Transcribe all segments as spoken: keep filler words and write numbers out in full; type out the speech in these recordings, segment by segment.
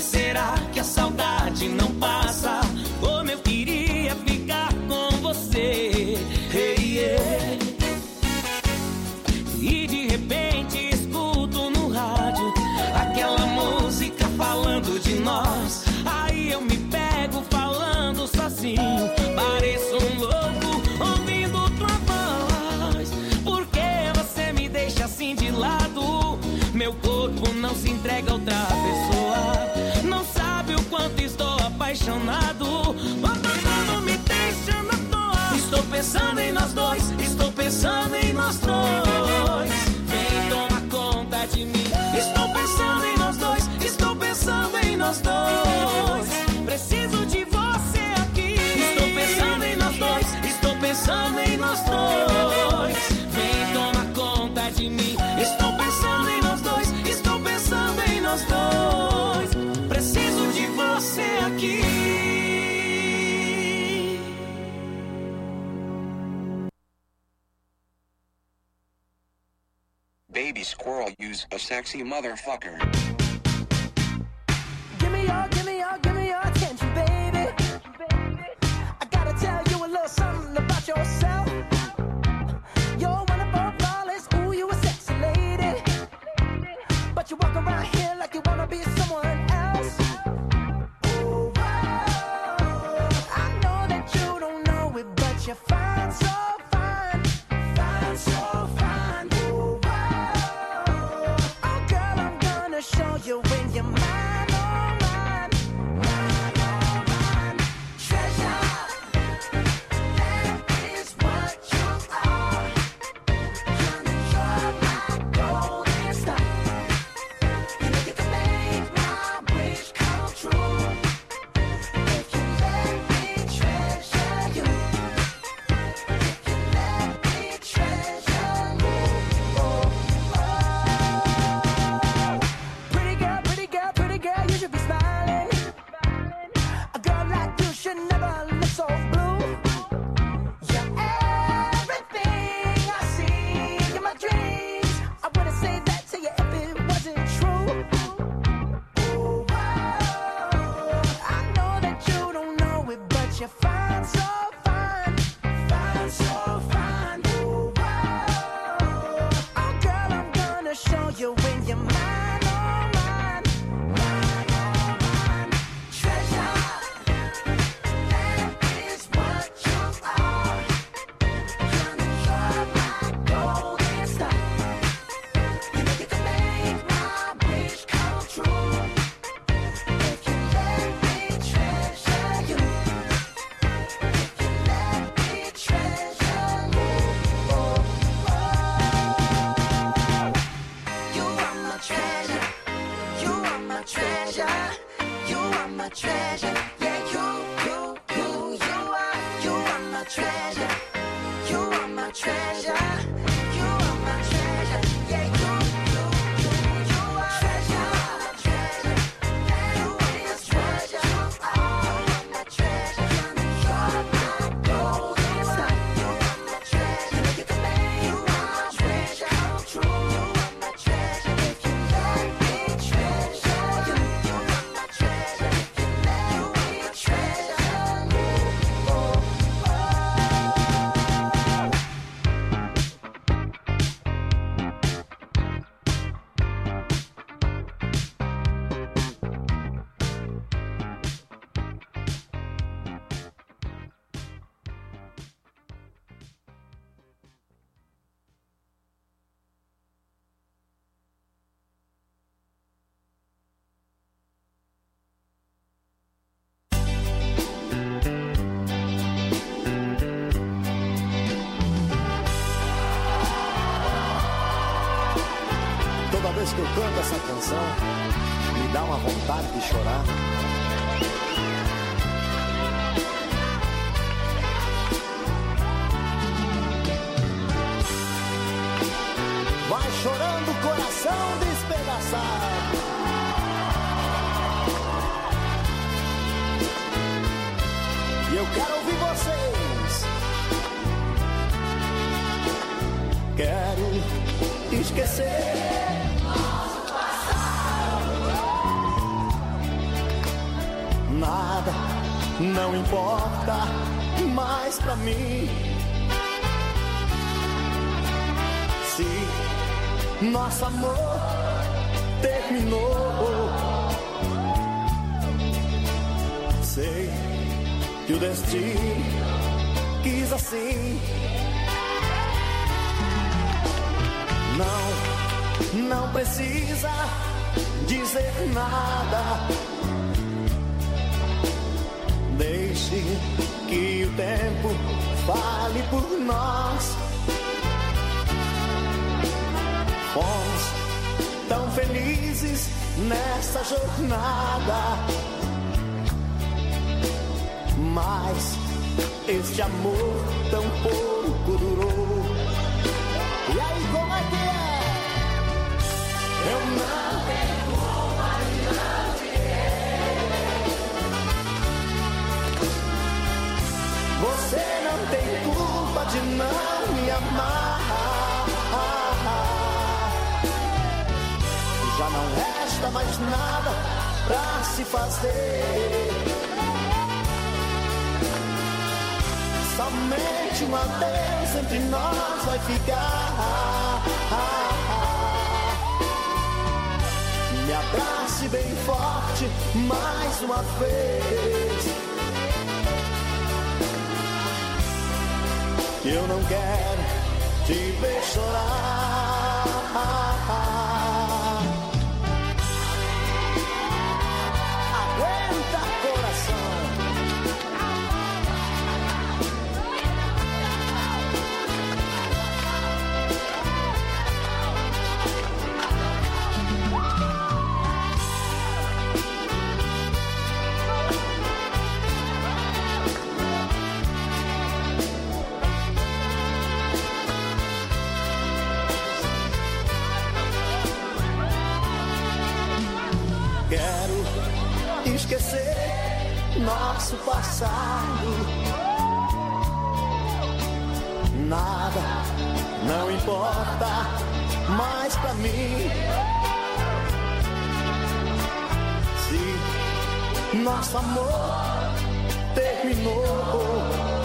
será que a saudade não passa? Como eu queria ficar com você. Hey, yeah. E de repente escuto no rádio aquela música falando de nós. Aí eu me pego falando sozinho, pareço um louco ouvindo tua voz. Por que você me deixa assim de lado? Meu corpo não se entrega a outra pessoa. Não sabe o quanto estou apaixonado. Você não me deixa na toa. Estou pensando em nós dois, estou pensando em nós dois. Vem tomar conta de mim. Estou pensando em nós dois, estou pensando em nós dois. Preciso de você aqui. Estou pensando em nós dois, estou pensando em nós dois. Vem tomar conta de mim. Estou pensando em nós dois, estou pensando em nós dois. Preciso de você aqui. Baby squirrel, use a sexy motherfucker. Give me your, give me your, give me your attention, baby. I gotta tell you a little something about yourself. You're wonderful, flawless, ooh, you a sexy lady. But you walk around here like you wanna be someone else. Ooh, whoa. I know that you don't know it, but you're fine, so fine, fine, so fine. Ooh, whoa. Oh, girl, I'm gonna show you when you're mine, oh, mine, mine, oh, mine. Treasure, that is what you are. Honey, you're my golden star. You know you can make my wish come true. If you let me treasure you. If you let me treasure you. Oh, oh. Pretty girl, pretty girl, pretty girl, you should be smiling. A girl like you should never look so blue. You're everything I see in my dreams. I wouldn't say that to you if it wasn't true. Ooh, whoa. I know that you don't know it, but you're fine, so fine, fine, so fine. Ooh, whoa. Oh, girl, I'm gonna show you when you're mine, oh, mine, mine, oh, mine. Treasure, that is what you are. Honey, you're my golden star. You know you can make my wish come true. If you let me treasure you. If you let me treasure you. Oh, oh. You are my treasure. You are my treasure. You are my treasure. Yeah, you, you, you, you are. You are my treasure. You are my treasure. You are my treasure. Yeah, you, you, you, you are. Treasure, treasure. You are my treasure. You are my treasure. You're my golden star. You are my treasure. You know you can make my wish come true. You are my treasure. If you let me treasure you. You are my treasure. If you let me treasure you. Oh, Toda vez que eu canto essa canção, me dá uma vontade de chorar. Vai chorando o coração despedaçado. E eu quero ouvir vocês. Quero esquecer nosso passado. Nada não importa mais pra mim. Se nosso amor terminou, sei que o destino quis assim. Não, não precisa dizer nada. Deixe que o tempo fale por nós. Fomos tão felizes nessa jornada, mas este amor tão pouco durou. E aí, como é que é? Eu não tenho culpa de não te querer. Você não tem culpa de não me amar. Já não resta mais nada pra se fazer. Somente um adeus entre nós vai ficar. Me abrace bem forte mais uma vez. Eu não quero te ver chorar. Aguenta, coração. Quero esquecer nosso passado. Nada não importa mais pra mim. Se nosso amor terminou,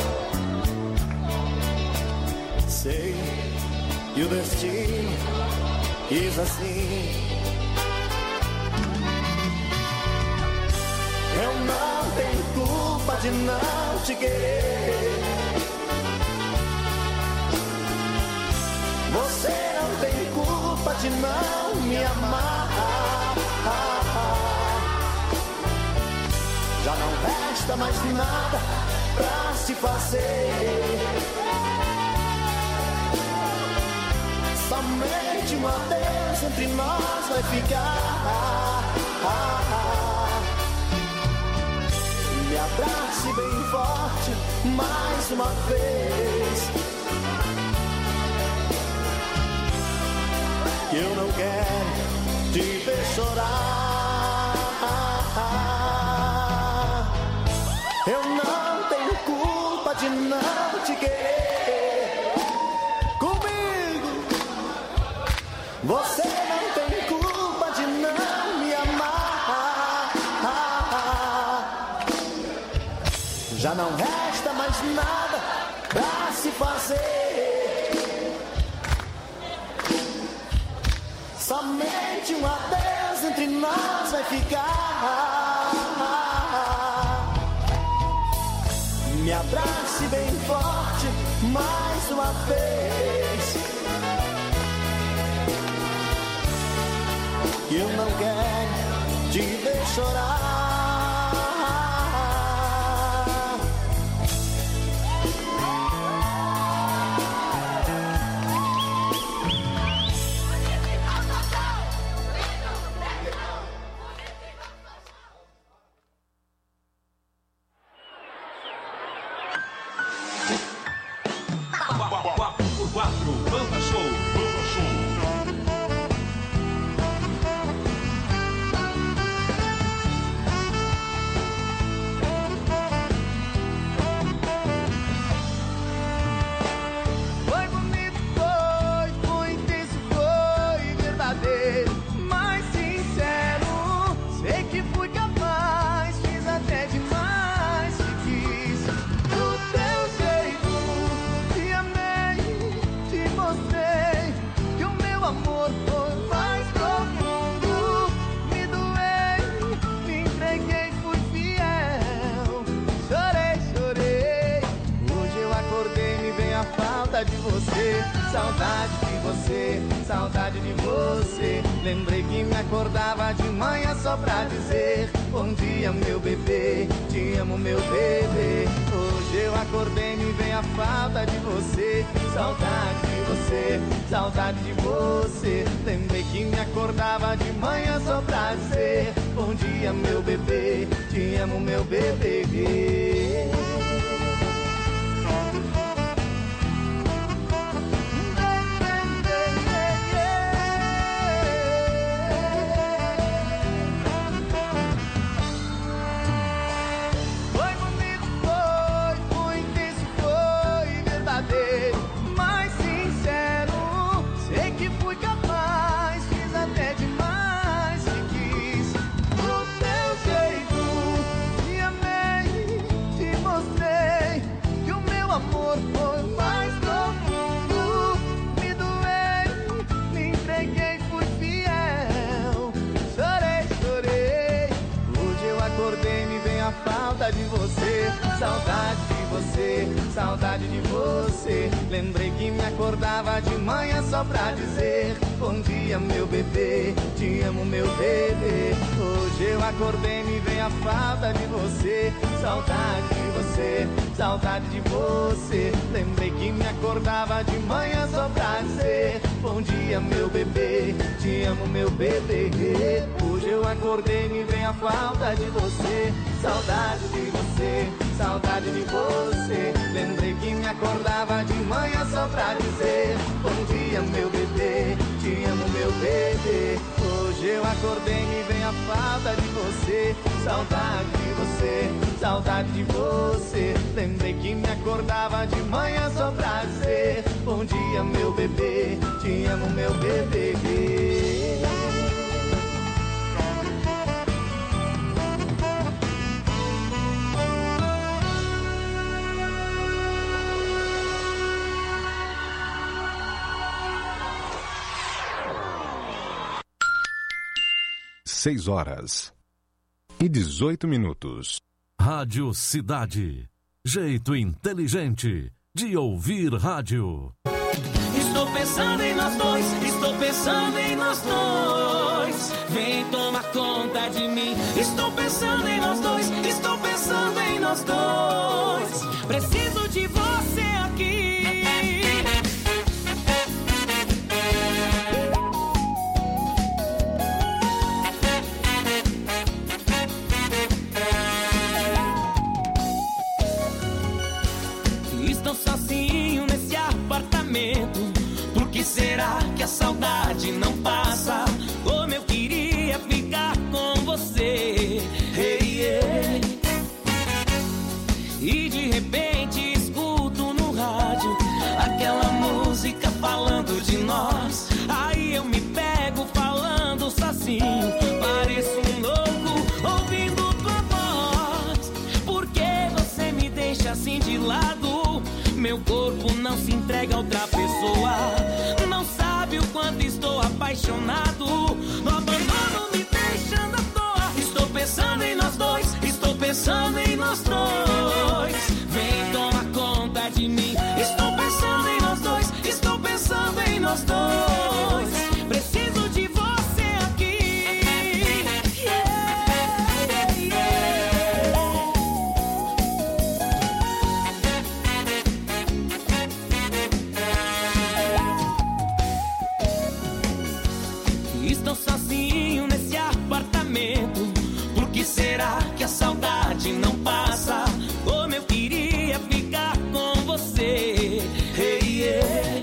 sei que o destino quis assim. Eu não tenho culpa de não te querer. Você não tem culpa de não me amar. Já não resta mais nada pra se fazer. Somente um adeus entre nós vai ficar. Me abrace bem forte mais uma vez. Eu não quero te ver chorar. Eu não tenho culpa de não te querer. Comigo você não tem culpa de não me amar. Já não resta mais nada pra se fazer. Somente um adeus entre nós vai ficar. Me abrace bem forte mais uma vez. Eu não quero te ver chorar. quatro, Banda Show, Banda Show. falta de você, saudade de você, saudade de você. Lembrei que me acordava de manhã só pra dizer bom dia, meu bebê, te amo, meu bebê. Hoje eu acordei e me vem a falta de você, saudade de você, saudade de você. Lembrei que me acordava de manhã só pra dizer bom dia, meu bebê, te amo, meu bebê. De você, saudade de você, saudade de você. Lembrei que me acordava de manhã só pra dizer bom dia, meu bebê, te amo, meu bebê. Hoje eu acordei e me vem a falta de você, saudade de você, saudade de você. Lembrei que me acordava de manhã só pra dizer bom dia, meu bebê, te amo, meu bebê. Hoje eu acordei e me vem a falta de você, saudade de você, saudade de você. Lembrei que me acordava de manhã só pra dizer bom dia, meu bebê, te amo, meu bebê. Hoje eu acordei e me vem a falta de você, saudade de você, saudade de você. Lembrei que me acordava de manhã só pra dizer bom dia, meu bebê, te amo, meu bebê. Seis horas e dezoito minutos. Rádio Cidade. Jeito inteligente de ouvir rádio. Estou pensando em nós dois, estou pensando em nós dois. Vem tomar conta de mim. Estou pensando em nós dois, estou pensando em nós dois. Preciso de você aqui. Estou sozinho nesse apartamento. Por que será que a saudade não passa? Como eu queria ficar com você. Hey, yeah. E de repente escuto no rádio aquela música falando de nós. Aí eu me pego falando sozinho. Pareço um louco ouvindo tua voz. Por que você me deixa assim de lado? Meu corpo não se entrega a outra pessoa. Não sabe o quanto estou apaixonado. No abandono me deixando à toa. Estou pensando em nós dois, estou pensando em nós dois. Vem tomar conta de mim. Estou pensando em nós dois, estou pensando em nós dois. Preciso de você aqui. Yeah, yeah, yeah. Estou sozinho nesse apartamento. Por que será que a saudade não passa? Como eu queria ficar com você. Hey, yeah.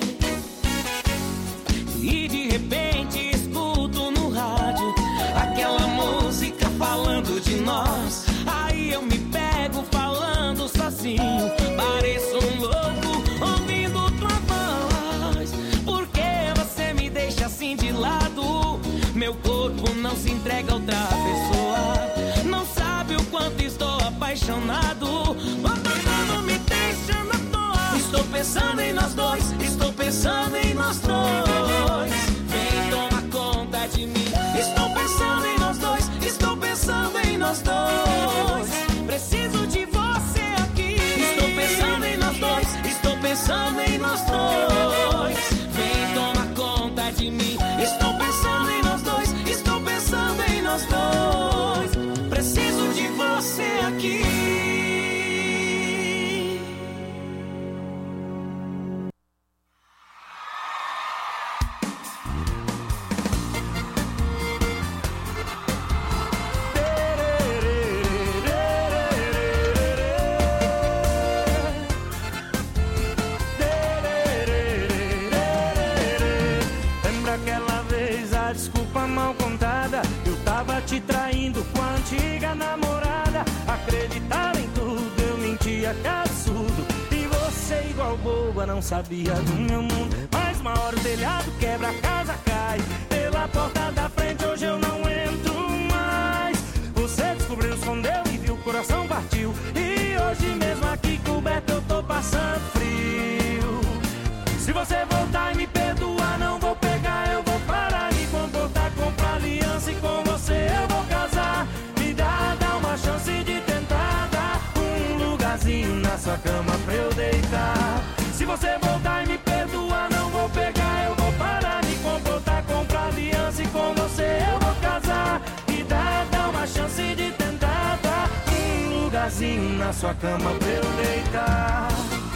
E de repente escuto no rádio aquela música falando de nós. Aí eu me pego falando sozinho. Pareço um louco ouvindo tua voz. Por que você me deixa assim de lado? Meu corpo não se entrega a outra pessoa. Não sabe o quanto estou apaixonado. O abandono me deixando à toa. Estou pensando em nós dois, estou pensando em nós dois. Vem tomar conta de mim. Estou pensando em nós dois, estou pensando em nós dois. Preciso de você aqui. Estou pensando em nós dois, estou pensando em nós dois. aqui. Te traindo com a antiga namorada. Acreditava em tudo, eu mentia, que absurdo. E você igual boba, não sabia do meu mundo. Mas uma hora o telhado quebra, a casa cai. Pela porta da frente hoje eu não entro mais. Você descobriu, escondeu e viu, o coração partiu. E hoje mesmo aqui coberto eu tô passando frio. Se você voltar e me perdoar, não vou pegar, eu vou parar, me comportar, comprar aliança e com você eu vou casar. Me dá, dá uma chance de tentar dar um lugarzinho na sua cama pra eu deitar. Se você voltar e me perdoar, não vou pegar, eu vou parar, me comportar, comprar aliança e com você eu vou casar. Me dá, dá uma chance de tentar dar um lugarzinho na sua cama pra eu deitar.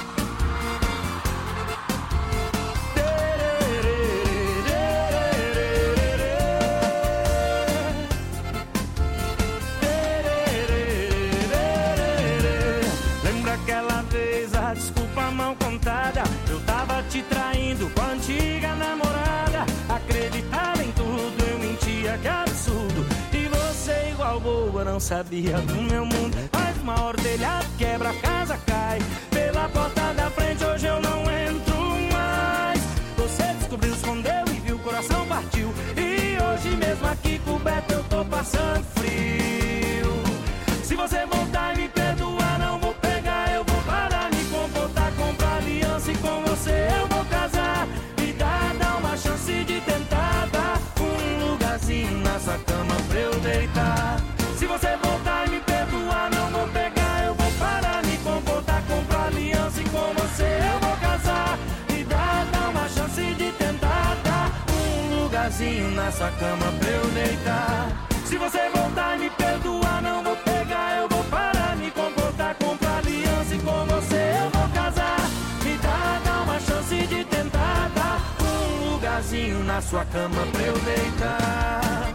Eu tava te traindo com a antiga namorada. Acreditava em tudo, eu mentia, que absurdo. E você igual boa, não sabia do meu mundo. Mas uma hora o telhado quebra, a casa cai. Pela porta da frente hoje eu não entro mais. Você descobriu, escondeu e viu, o coração partiu. E hoje mesmo aqui coberto eu tô passando frio. Se você voltar e me perdoar, não vou pegar, eu vou parar, me comportar, comprar aliança e com você eu vou casar. Me dá, dá uma chance de tentar dar um lugarzinho na sua cama pra eu deitar. Se você voltar e me perdoar, não vou pegar, eu vou parar, me comportar, comprar aliança e com você eu vou casar. Me dá, dá uma chance de tentar dar um lugarzinho na sua cama pra eu deitar. Se você voltar e me perdoar, não vou pegar, eu vou parar, me comportar, comprar aliança e com você eu vou casar. Me dá, dá uma chance de tentar dar um lugarzinho na sua cama pra eu deitar.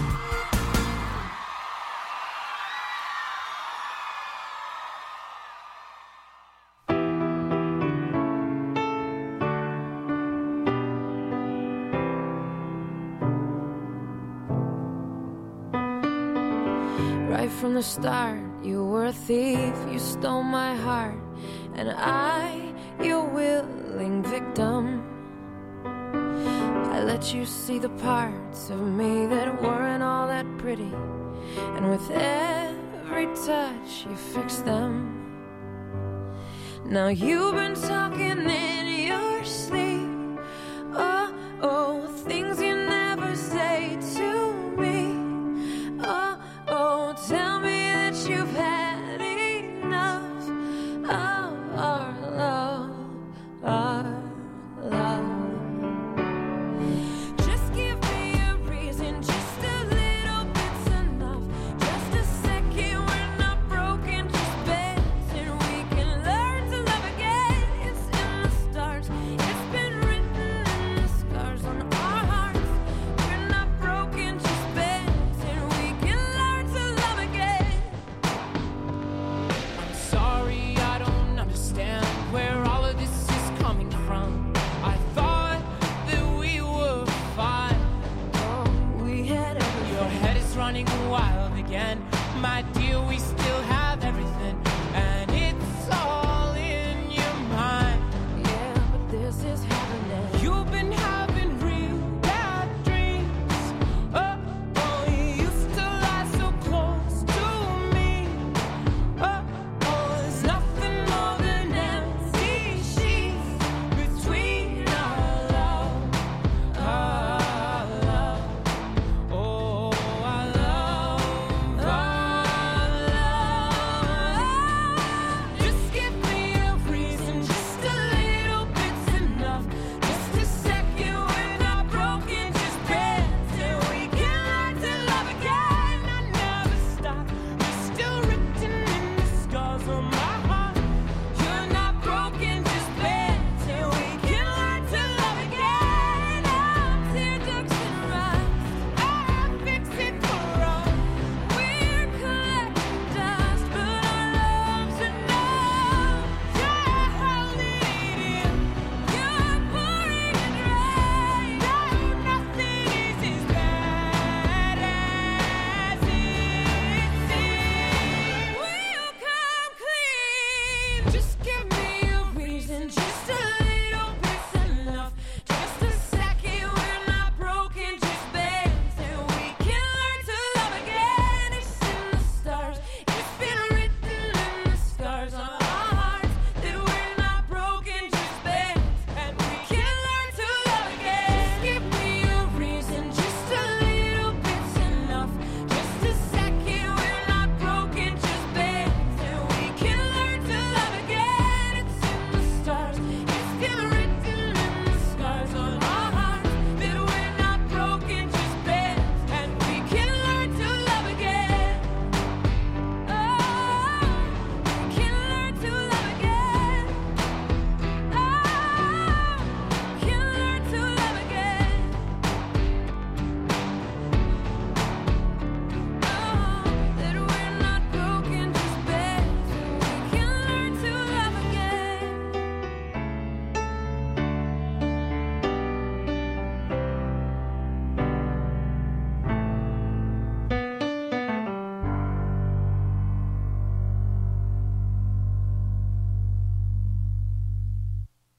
Right from the start, you were a thief, you stole my heart, and I, your willing victim. I let you see the parts of me that weren't all that pretty, and with every touch you fixed them. Now you've been talking in your sleep, oh, oh, things you never say to me. Oh, oh, tell me that you've had enough of our love, our love. Just give me a reason, just a little bit's enough. Just a second, we're not broken, just bends, and we can learn to love again. It's in the stars, it's been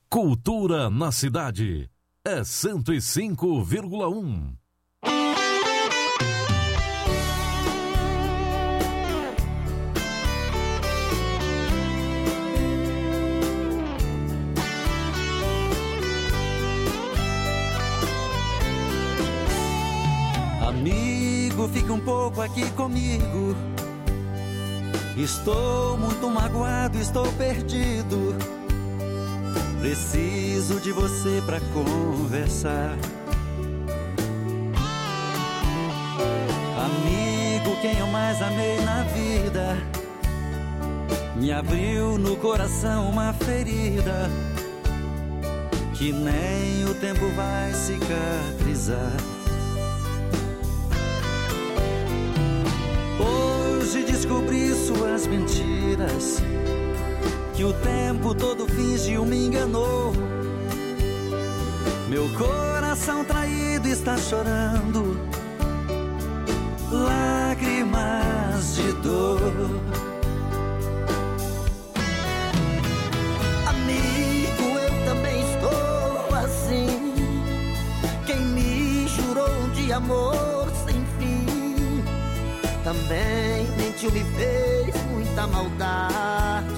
Cultura na cidade é cento e cinco vírgula um. Amigo, fique um pouco aqui comigo. Estou muito magoado, estou perdido. Preciso de você pra conversar. Amigo, quem eu mais amei na vida me abriu no coração uma ferida que nem o tempo vai cicatrizar. Hoje descobri suas mentiras, que o tempo todo fingiu, me enganou. Meu coração traído está chorando lágrimas de dor. Amigo, eu também estou assim. Quem me jurou de amor sem fim também mentiu, me fez muita maldade.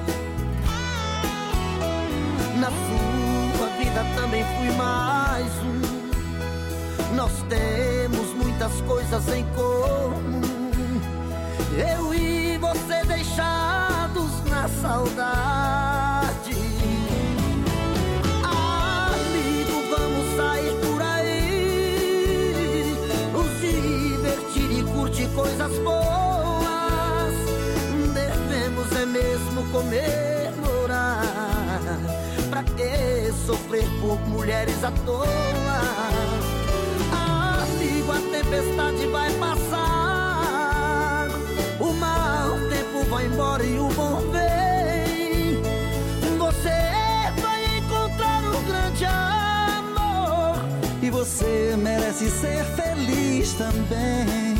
Na sua vida também fui mais um. Nós temos muitas coisas em comum. Eu e você deixados na saudade. Amigo, vamos sair por aí, nos divertir e curtir coisas boas. Devemos é mesmo comemorar. Pra que sofrer por mulheres à toa? Amigo, a tempestade vai passar, o mau tempo vai embora e o bom vem. Você vai encontrar um grande amor e você merece ser feliz também.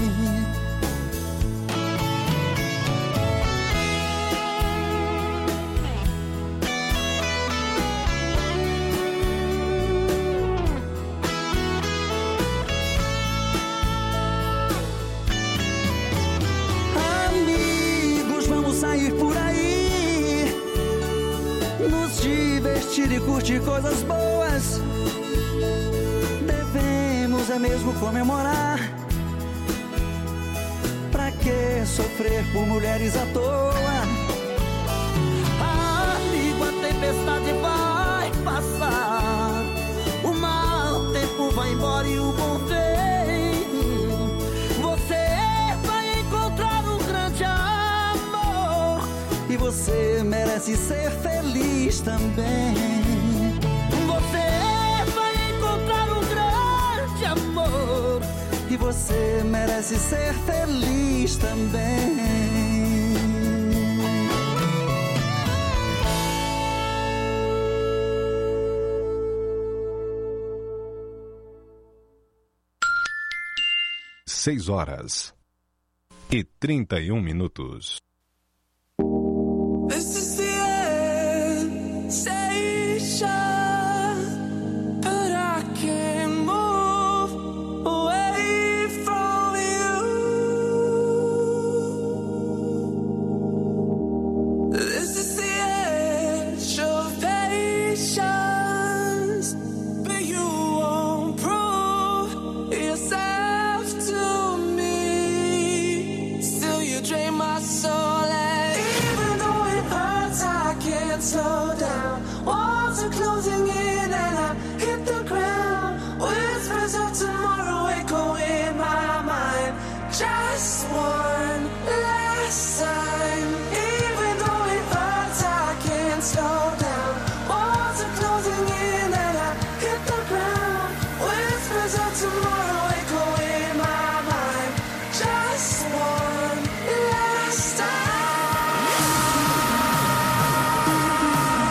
Sair por aí, nos divertir e curtir coisas boas. Devemos é mesmo comemorar. Pra que sofrer por mulheres à toa? Amigo, a tempestade vai passar, o mau tempo vai embora e o bom vem. Você vai encontrar um grande amor e você merece ser feliz também. Você vai encontrar um grande amor e você merece ser feliz também. Seis horas e trinta e um minutos. This is the end station, but I can't move away from you. This is the edge of patience, but you won't prove yourself to me. Still you drain my soul, and even though it hurts, I can't slow down. Walls are closing in and I hit the ground. Whispers of tomorrow echo in my mind. Just one last time. Even though it hurts, I can't slow down. Walls are closing in and I hit the ground. Whispers of tomorrow echo in my mind. Just one last time.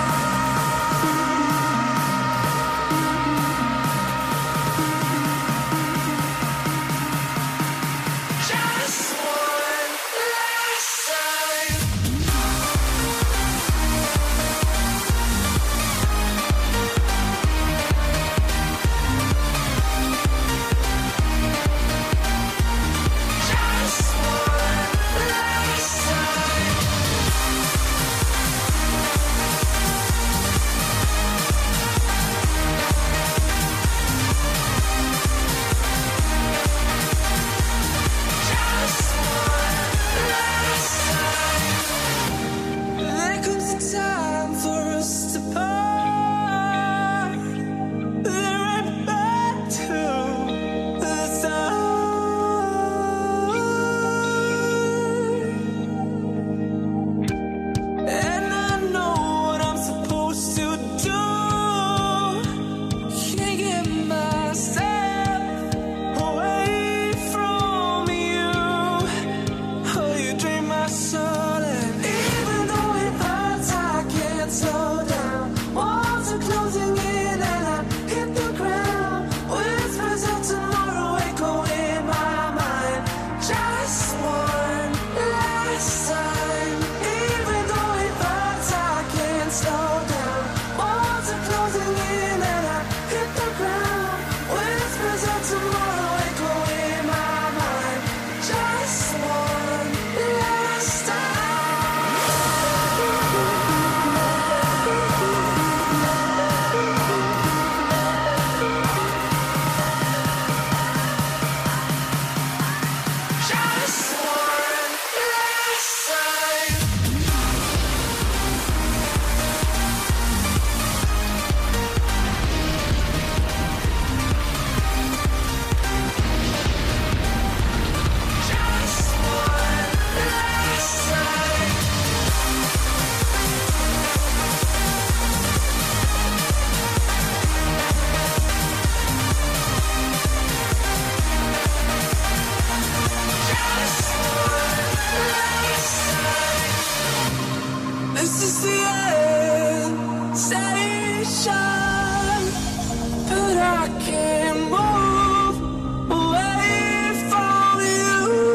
This is the end station, but I can't move away from you.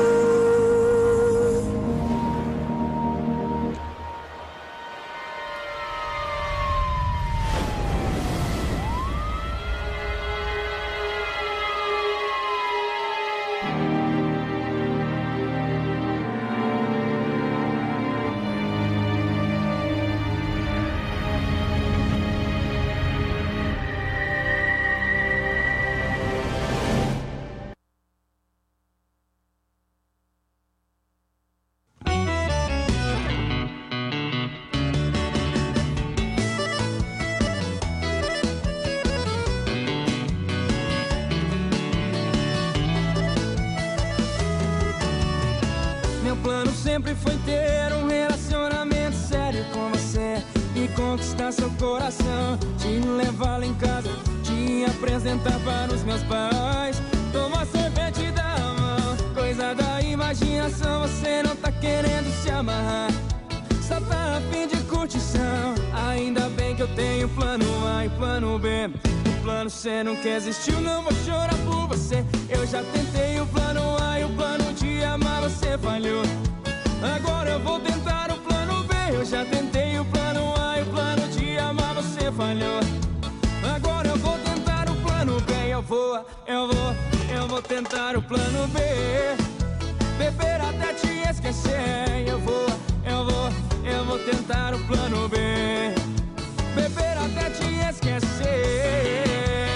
Meu plano sempre foi ter um relacionamento sério com você e conquistar seu coração, te levar lá em casa, te apresentar para os meus pais, tomar sorvete da mão, coisa da imaginação. Você não tá querendo se amarrar, só tá a fim de curtição. Ainda bem que eu tenho plano A e plano B. O plano C nunca existiu, não vou chorar por você. Eu já tentei o plano A e o plano de amar, você falhou. Agora eu vou tentar o plano B. Eu já tentei o plano A e o plano de amar, você falhou. Agora eu vou tentar o plano B. Eu vou, eu vou, eu vou tentar o plano B. Beber até te esquecer. Eu vou, eu vou, eu vou tentar o plano B. Beber até te esquecer.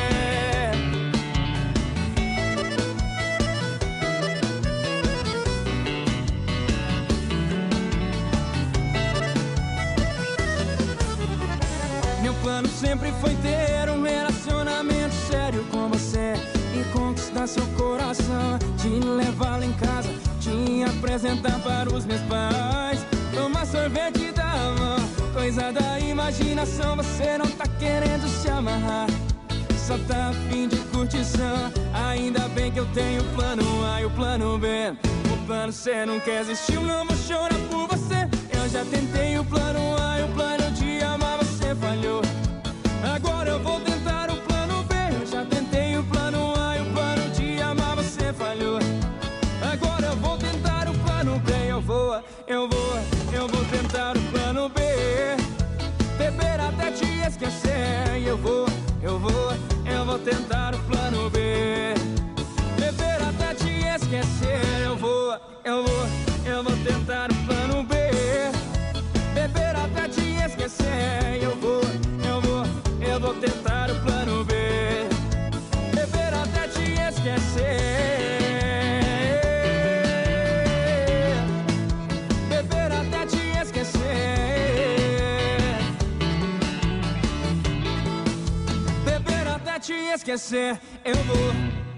Meu plano sempre foi ter um relacionamento sério com você e conquistar seu coração, te levar lá em casa, te apresentar para os meus pais, tomar sorvete da mão, coisa da imaginação. Você não tá querendo se amarrar, só tá a fim de curtição. Ainda bem que eu tenho o plano A e o plano B. O plano C nunca existiu, não vou chorar por você. Eu já tentei o plano A e o plano de amar, você falhou. Agora eu vou tentar o plano B. Eu já tentei o plano A e o plano de amar, você falhou. Agora eu vou tentar o plano B. Eu vou, eu vou, eu vou tentar o plano B. Beber até te esquecer. Eu vou, eu vou, eu vou tentar o plano B. Beber até te esquecer. Eu vou, eu vou, eu vou tentar o plano B. Beber até te esquecer. Eu vou, eu vou, eu vou tentar o plano B. Beber até te esquecer. Beber até te esquecer. Beber até te esquecer. Eu vou.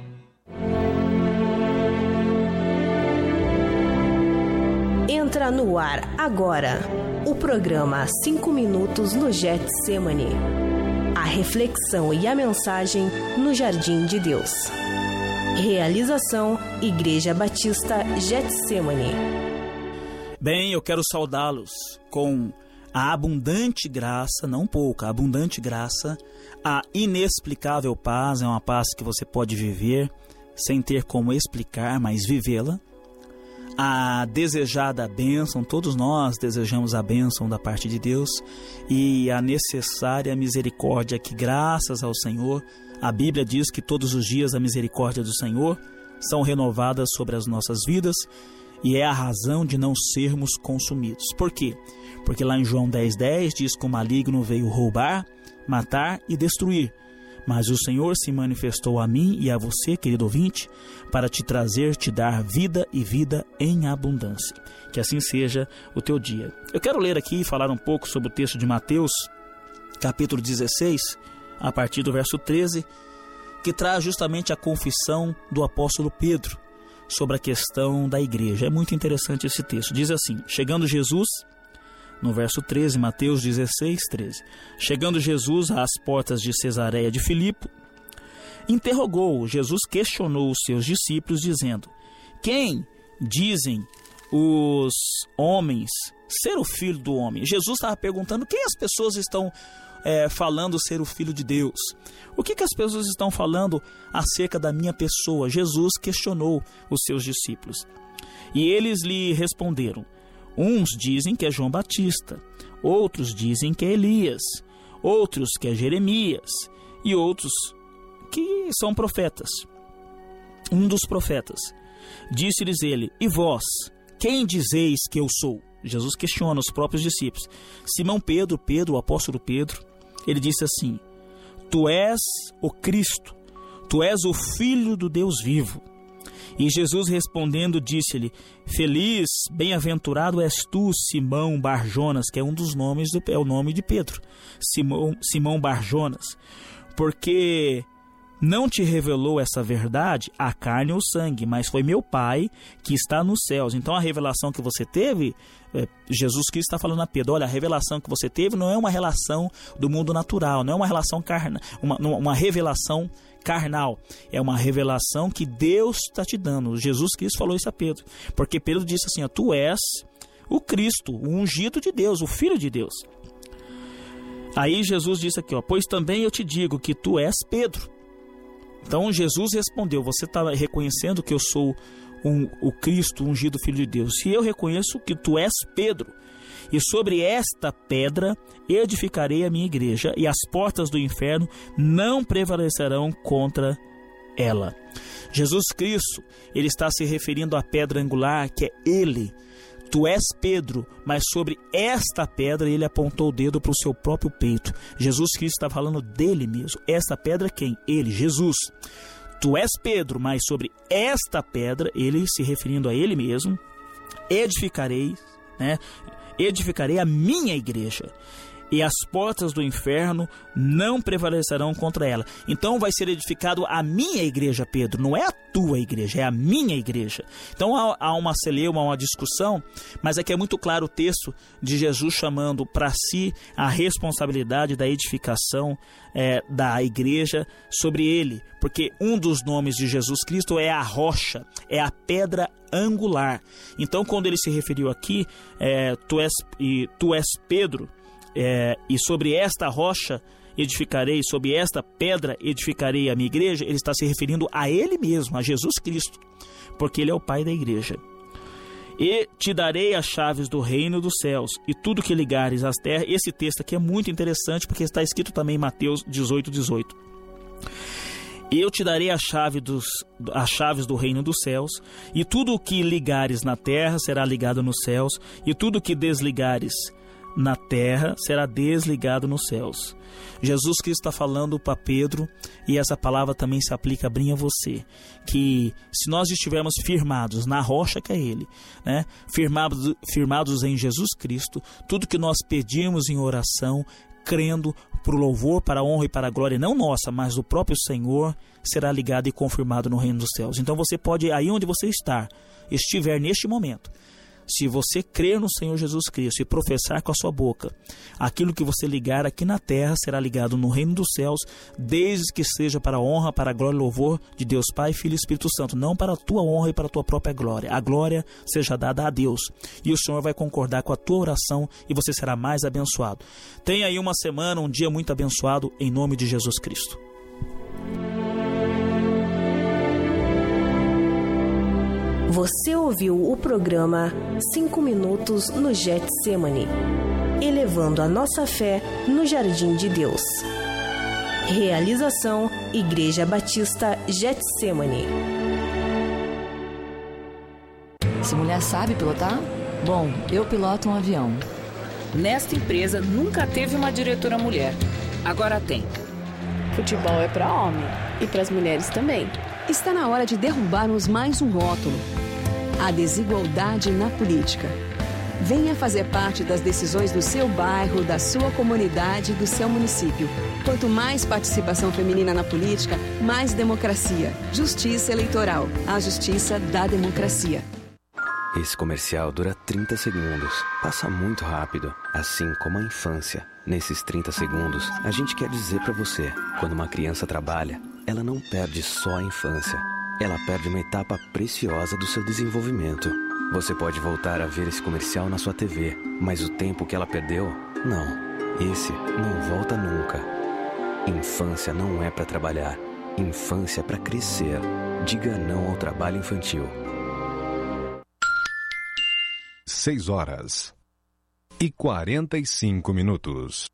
Entra no ar agora o programa cinco minutos no Getsemane. A reflexão e a mensagem no Jardim de Deus. Realização Igreja Batista Getsemane. Bem, eu quero saudá-los com a abundante graça, não pouca, a abundante graça, a inexplicável paz. É uma paz que você pode viver sem ter como explicar, mas vivê-la. A desejada bênção, todos nós desejamos a bênção da parte de Deus, e a necessária misericórdia que, graças ao Senhor, a Bíblia diz que todos os dias a misericórdia do Senhor são renovadas sobre as nossas vidas, e é a razão de não sermos consumidos. Por quê? Porque lá em João dez, dez diz que o maligno veio roubar, matar e destruir. Mas o Senhor se manifestou a mim e a você, querido ouvinte, para te trazer, te dar vida e vida em abundância. Que assim seja o teu dia. Eu quero ler aqui e falar um pouco sobre o texto de Mateus, capítulo dezesseis, a partir do verso treze, que traz justamente a confissão do apóstolo Pedro sobre a questão da igreja. É muito interessante esse texto. Diz assim: chegando Jesus... No verso treze, Mateus dezesseis, treze. Chegando Jesus às portas de Cesareia de Filipe, interrogou, Jesus questionou os seus discípulos, dizendo: quem dizem os homens ser o filho do homem. Jesus estava perguntando quem as pessoas estão é, falando ser o filho de Deus. O que, que as pessoas estão falando acerca da minha pessoa? Jesus questionou os seus discípulos. E eles lhe responderam. Uns dizem que é João Batista, outros dizem que é Elias, outros que é Jeremias e outros que são profetas. Um dos profetas. Disse-lhes ele, e vós, quem dizeis que eu sou? Jesus questiona os próprios discípulos. Simão Pedro, Pedro, o apóstolo Pedro, ele disse assim, tu és o Cristo, tu és o Filho do Deus vivo. E Jesus respondendo disse-lhe, feliz, bem-aventurado és tu, Simão Barjonas, que é um dos nomes, do, é o nome de Pedro, Simão, Simão Barjonas, porque não te revelou essa verdade a carne ou sangue, mas foi meu Pai que está nos céus. Então a revelação que você teve, é, Jesus Cristo está falando a Pedro, olha, a revelação que você teve não é uma relação do mundo natural, não é uma relação carnal, uma, uma revelação carnal, é uma revelação que Deus está te dando. Jesus Cristo falou isso a Pedro, porque Pedro disse assim, ó, tu és o Cristo, o ungido de Deus, o Filho de Deus. Aí Jesus disse aqui, ó, pois também eu te digo que tu és Pedro. Então Jesus respondeu, você está reconhecendo que eu sou um, o Cristo, o ungido Filho de Deus. E eu reconheço que tu és Pedro. E sobre esta pedra edificarei a minha igreja, e as portas do inferno não prevalecerão contra ela. Jesus Cristo, ele está se referindo à pedra angular, que é ele. Tu és Pedro, mas sobre esta pedra ele apontou o dedo para o seu próprio peito. Jesus Cristo está falando dele mesmo. Esta pedra quem? Ele, Jesus. Tu és Pedro, mas sobre esta pedra, ele se referindo a ele mesmo, edificarei, né? Edificarei a minha igreja. E as portas do inferno não prevalecerão contra ela. Então vai ser edificado a minha igreja, Pedro. Não é a tua igreja, é a minha igreja. Então há, há uma celeuma, uma discussão, mas aqui é muito claro o texto de Jesus chamando para si a responsabilidade da edificação é, da igreja sobre ele. Porque um dos nomes de Jesus Cristo é a rocha, é a pedra angular. Então quando ele se referiu aqui, é, tu, és, e, tu és Pedro, É, e sobre esta rocha edificarei, sobre esta pedra edificarei a minha igreja, ele está se referindo a ele mesmo, a Jesus Cristo, porque ele é o Pai da igreja. E te darei as chaves do reino dos céus, e tudo que ligares às terras. Esse texto aqui é muito interessante, porque está escrito também em Mateus dezoito, dezoito. Eu te darei a chave dos, as chaves do reino dos céus, e tudo o que ligares na terra será ligado nos céus, e tudo o que desligares na terra será desligado nos céus. Jesus Cristo está falando para Pedro, e essa palavra também se aplica a mim e a você, que se nós estivermos firmados na rocha que é ele, né? firmados, firmados em Jesus Cristo, tudo que nós pedimos em oração, crendo para o louvor, para a honra e para a glória, não nossa, mas do próprio Senhor, será ligado e confirmado no reino dos céus. Então você pode, aí onde você está, estiver neste momento, se você crer no Senhor Jesus Cristo e professar com a sua boca, aquilo que você ligar aqui na terra será ligado no reino dos céus, desde que seja para a honra, para a glória e louvor de Deus Pai, Filho e Espírito Santo, não para a tua honra e para a tua própria glória. A glória seja dada a Deus, e o Senhor vai concordar com a tua oração e você será mais abençoado. Tenha aí uma semana, um dia muito abençoado, em nome de Jesus Cristo. Você ouviu o programa cinco minutos no Getsemane, elevando a nossa fé no Jardim de Deus. Realização Igreja Batista Getsemane. Essa mulher sabe pilotar? Bom, eu piloto um avião. Nesta empresa nunca teve uma diretora mulher. Agora tem. Futebol é para homem e para as mulheres também. Está na hora de derrubarmos mais um rótulo: a desigualdade na política. Venha fazer parte das decisões do seu bairro, da sua comunidade, do seu município. Quanto mais participação feminina na política, mais democracia. Justiça eleitoral. A justiça da democracia. Esse comercial dura trinta segundos. Passa muito rápido, assim como a infância. Nesses trinta segundos, a gente quer dizer pra você: quando uma criança trabalha, ela não perde só a infância. Ela perde uma etapa preciosa do seu desenvolvimento. Você pode voltar a ver esse comercial na sua T V, mas o tempo que ela perdeu, não. Esse não volta nunca. Infância não é para trabalhar. Infância é para crescer. Diga não ao trabalho infantil. Seis horas e quarenta e cinco minutos.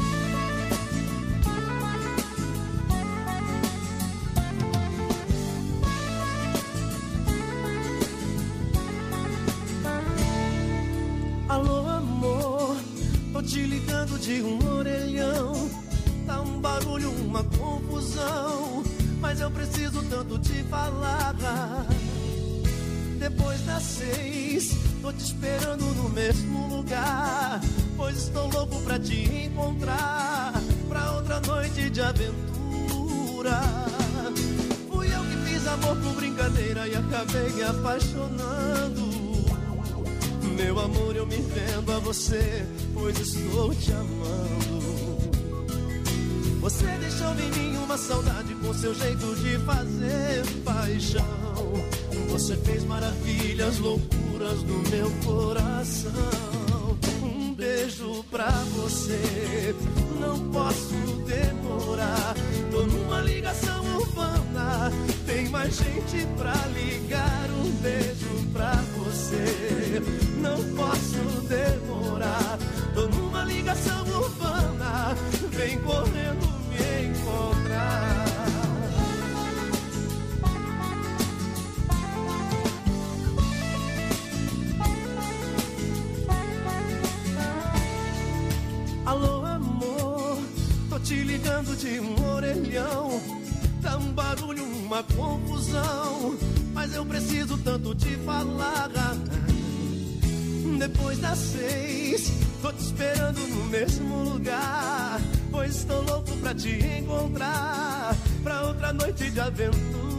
Alô, amor, tô te ligando de um orelhão. Tá um barulho, uma confusão, mas eu preciso tanto te falar. Depois das seis, tô te esperando no mesmo lugar, pois estou louco pra te encontrar, pra outra noite de aventura. Fui eu que fiz amor por brincadeira e acabei me apaixonando. Meu amor, eu me vendo a você, pois estou te amando. Você deixou em mim uma saudade com seu jeito de fazer paixão. Você fez maravilhas, loucuras no meu coração. Um beijo pra você, não posso demorar. Tô numa ligação urbana, tem mais gente pra ligar. Um beijo pra você, não posso demorar. Tô numa ligação urbana, vem correndo me encontrar. Alô, amor, tô te ligando de um orelhão. Tá um barulho, uma confusão, mas eu preciso tanto te falar. Depois das seis, tô te esperando no mesmo lugar, pois estou louco pra te encontrar, pra outra noite de aventura.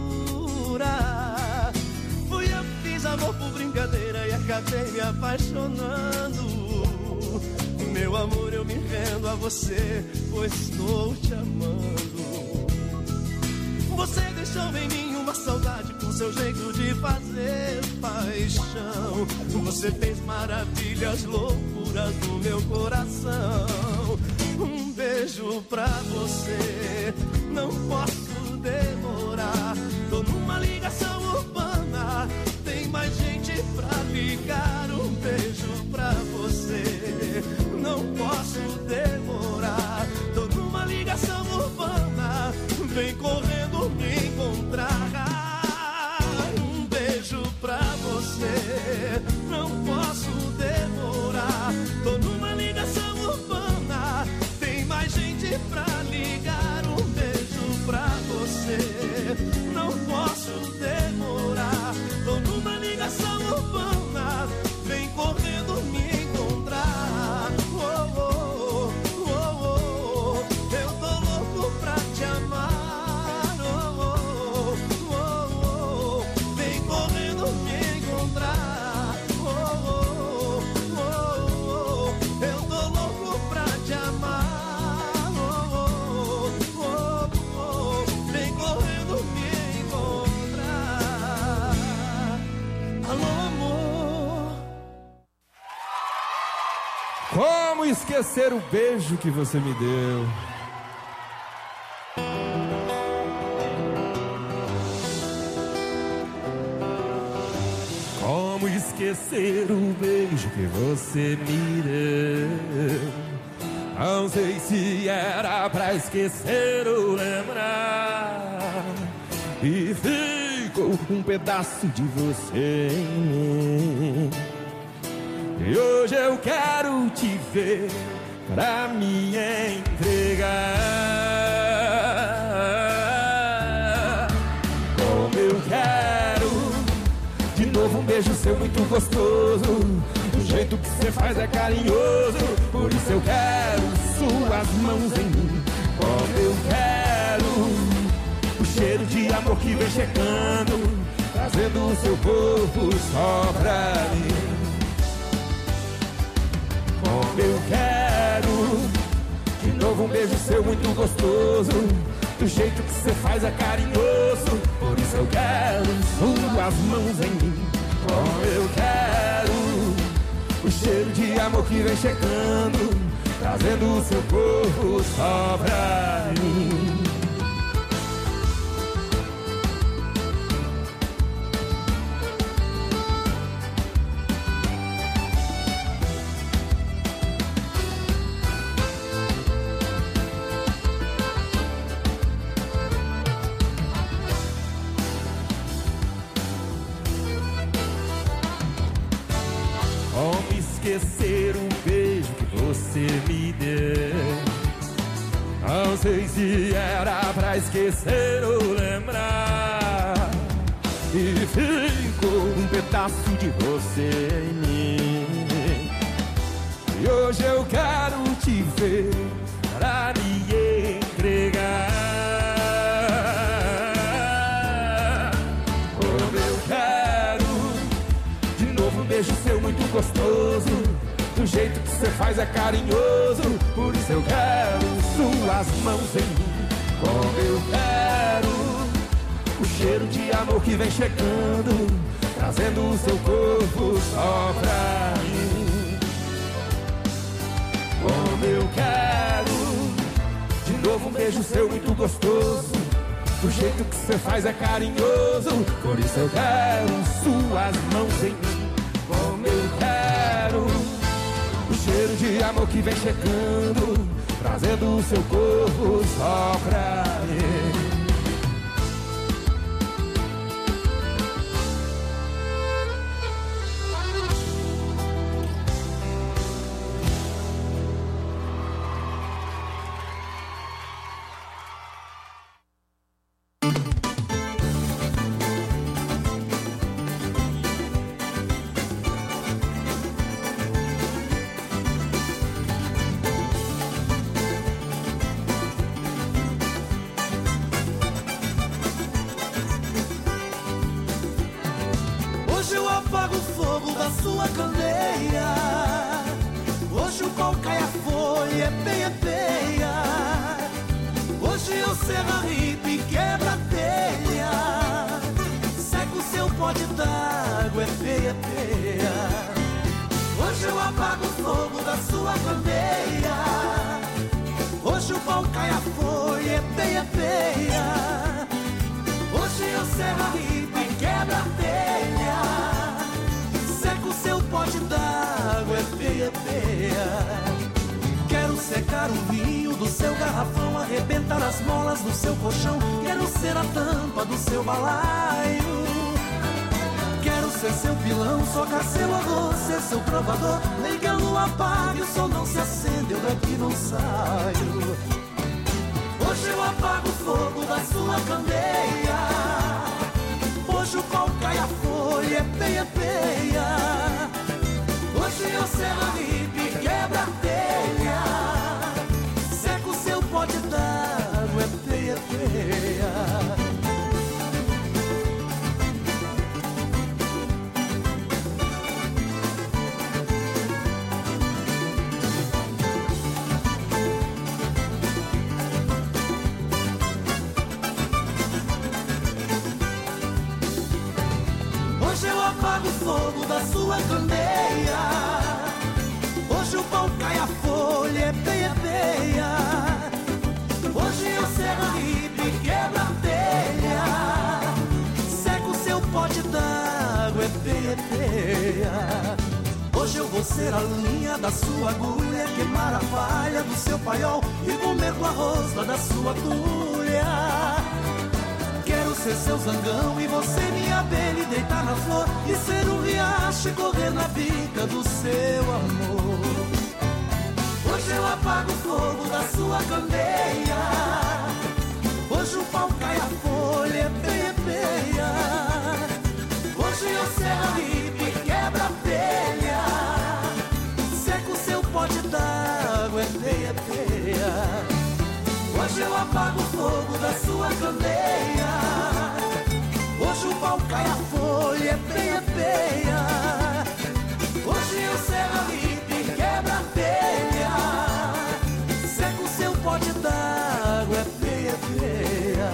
Fui eu que fiz amor por brincadeira e acabei me apaixonando. Meu amor, eu me rendo a você, pois estou te amando. Você deixou em mim uma saudade com seu jeito de fazer paixão. Você fez maravilhas, loucuras no meu coração. Um beijo pra você, não posso demorar. Tô numa ligação urbana, tem mais gente pra ligar. Um beijo pra você, não posso demorar. Tô numa ligação urbana, vem correndo me encontrar. Um beijo pra você, não posso demorar. Tô numa ligação urbana, tem mais gente pra ligar. Um beijo pra você, não posso demorar. Tô numa ligação urbana, vem correndo me encontrar. Oh, oh, oh, oh, oh. Eu tô louco pra te amar. Oh, oh, oh, oh. Vem correndo me encontrar. Oh, oh, oh, oh. Eu tô louco pra te amar. Oh, oh, oh, oh. Vem correndo me encontrar. Alô, amor. Como esquecer o beijo que você me deu? Como esquecer o beijo que você me deu? Não sei se era pra esquecer ou lembrar. E ficou um pedaço de você em mim. E hoje eu quero te ver pra me entregar. Como eu quero de novo um beijo seu muito gostoso. O jeito que você faz é carinhoso, por isso eu quero suas mãos em mim. Como eu quero o cheiro de amor que vem chegando, trazendo o seu corpo só pra mim. Como eu quero de novo um beijo seu muito gostoso. Do jeito que você faz é carinhoso, por isso eu quero suas mãos em mim. Como eu quero cheiro de amor que vem chegando, trazendo o seu corpo só pra mim. Como esquecer o beijo que você me deu? Não sei se era pra esquecer ou lembrar. E ficou um pedaço de você em mim. E hoje eu quero te ver pra me entregar. Como eu quero de novo um beijo seu muito gostoso. Do jeito que você faz é carinhoso. Por isso eu quero suas mãos em mim. Como eu quero o cheiro de amor que vem chegando, trazendo o seu corpo só pra mim. Como eu quero de novo um beijo seu muito gostoso. Do jeito que você faz é carinhoso. Por isso eu quero suas mãos em mim. Como eu quero o cheiro de amor que vem chegando, trazendo o seu corpo só pra mim. Hoje eu apago o fogo da sua candeia. Hoje o pau cai a folha, é peia, peia. Hoje eu serro a ripa e quebra a telha. Seco o seu pote d'água, é peia, peia. Hoje eu apago o fogo da sua candeia. Hoje o pau cai a folha, é peia, peia. Hoje eu serro a ripa e quebra a telha. Seca o seu pote d'água, é peia, peia. Quero secar o vinho do seu garrafão, arrebentar as molas do seu colchão. Quero ser a tampa do seu balaio. Quero ser seu pilão, socar seu arroz, ser seu trovador. Liga a lua, apague, o sol não se acende, eu daqui não saio. Hoje eu apago o fogo da sua candeia. Hoje o pau cai a folha, é peia, peia. Hoje eu serro a ripa e quebra a telha. Seco o seu pote d'água, é peia, peia. Hoje eu apago o fogo da sua candeia. Hoje o pau cai a folha, é peia, peia. Hoje eu serro a ripa e quebra a telha. Seco o seu pote d'água, é peia, peia. Hoje eu vou ser a linha da sua agulha, queimar a palha do seu paiol e comer com a rosca da sua agulha. Quero ser seu zangão e você minha abelha e deitar na flor e ser um riacho e correr na bica do seu amor. Hoje eu apago o fogo da sua candeia. Hoje o pau cai a folha, é peia, peia. Hoje eu serro a ripa e quebra a telha. Seco o seu pote d'água, é peia, peia. Hoje eu apago o fogo da sua candeia. Hoje o pau cai a folha, é peia, peia. Hoje eu serro a ripa e quebra a telha. Seco o seu pote d'água, é peia, peia.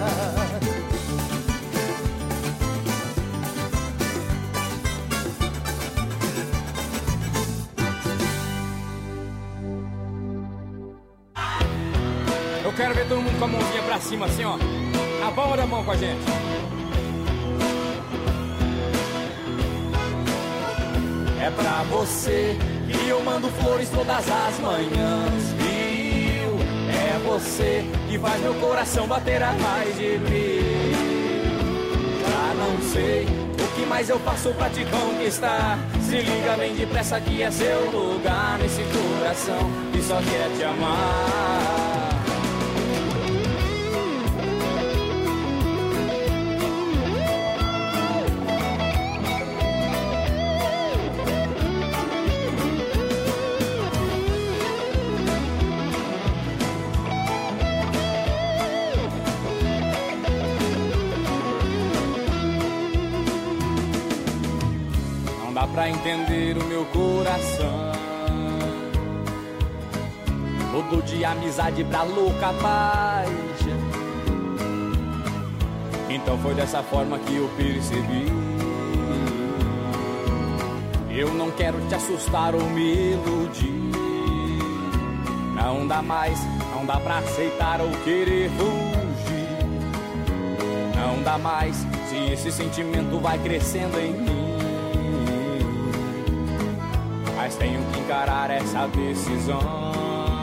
quero ver todo mundo com a mãozinha pra cima assim, ó. A palma da mão com a gente. É pra você que eu mando flores todas as manhãs, viu? É você que faz meu coração bater atrás de mim. Já não sei o que mais eu faço pra te conquistar. Se liga bem depressa que é seu lugar nesse coração que só quer te amar. Pra entender o meu coração, mudou de amizade pra louca paixão. Então foi dessa forma que eu percebi. Eu não quero te assustar ou me iludir. Não dá mais, não dá pra aceitar ou querer fugir. Não dá mais, se esse sentimento vai crescendo em mim. Mas tenho que encarar essa decisão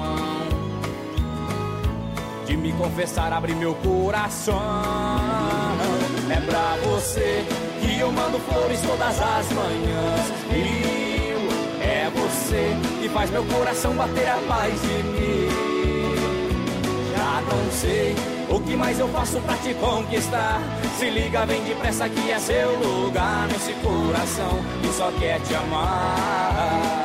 de me confessar, abrir meu coração. É pra você que eu mando flores todas as manhãs, viu? É você que faz meu coração bater a paz de mim. Já não sei o que mais eu faço pra te conquistar. Se liga bem depressa que é seu lugar nesse coração que só quer te amar.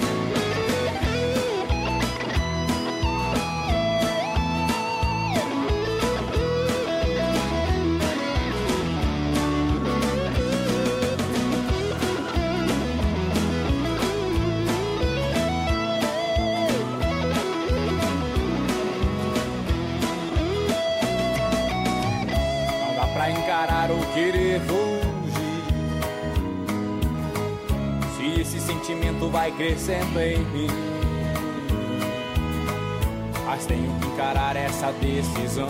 Encarar ou querer fugir. Se esse sentimento vai crescendo em mim, mas tenho que encarar essa decisão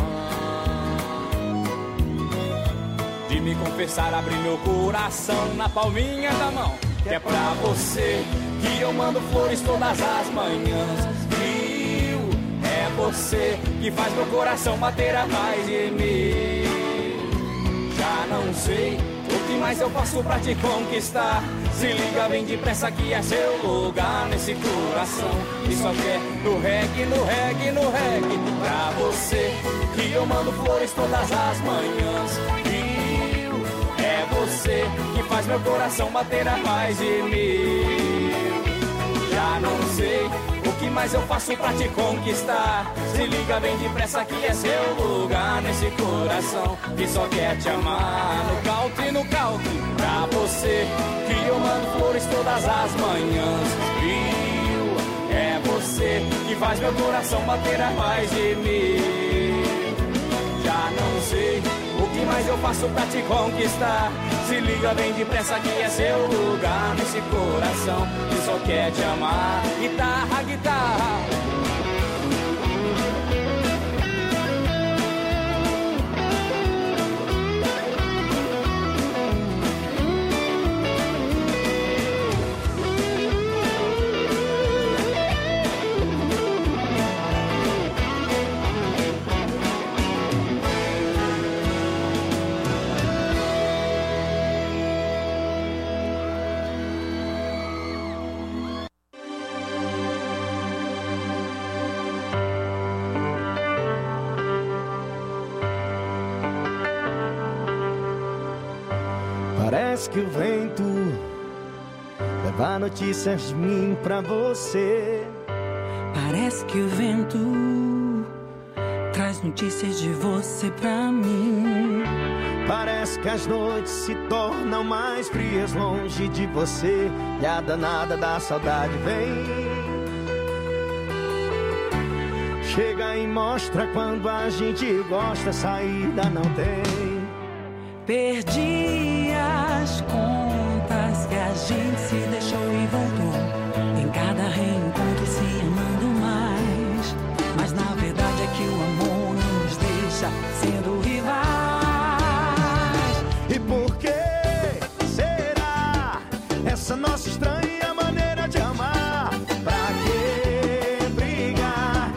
de me confessar, abrir meu coração na palminha da mão. Que é pra você que eu mando flores todas as manhãs, viu? É você que faz meu coração bater atrás de mim. Já não sei o que mais eu faço pra te conquistar. Se liga bem depressa que é seu lugar nesse coração que só quer no reggae, no reggae, no reggae. Pra você que eu mando flores todas as manhãs, viu? É você que faz meu coração bater a paz de mim. Já não sei o que mais eu faço pra te conquistar. Se liga bem depressa que é seu lugar nesse coração que só quer te amar. No country, no country. Pra você que eu mando flores todas as manhãs, viu? É você que faz meu coração bater a paz de mim. Já não sei o que mais eu faço pra te conquistar. Se liga bem depressa que é seu lugar nesse coração que só quer te amar. Guitarra, guitarra. Parece que o vento leva notícias de mim pra você. Parece que o vento traz notícias de você pra mim. Parece que as noites se tornam mais frias longe de você e a danada da saudade vem. Chega e mostra quando a gente gosta, saída não tem. Perdi as contas que a gente se deixou e voltou.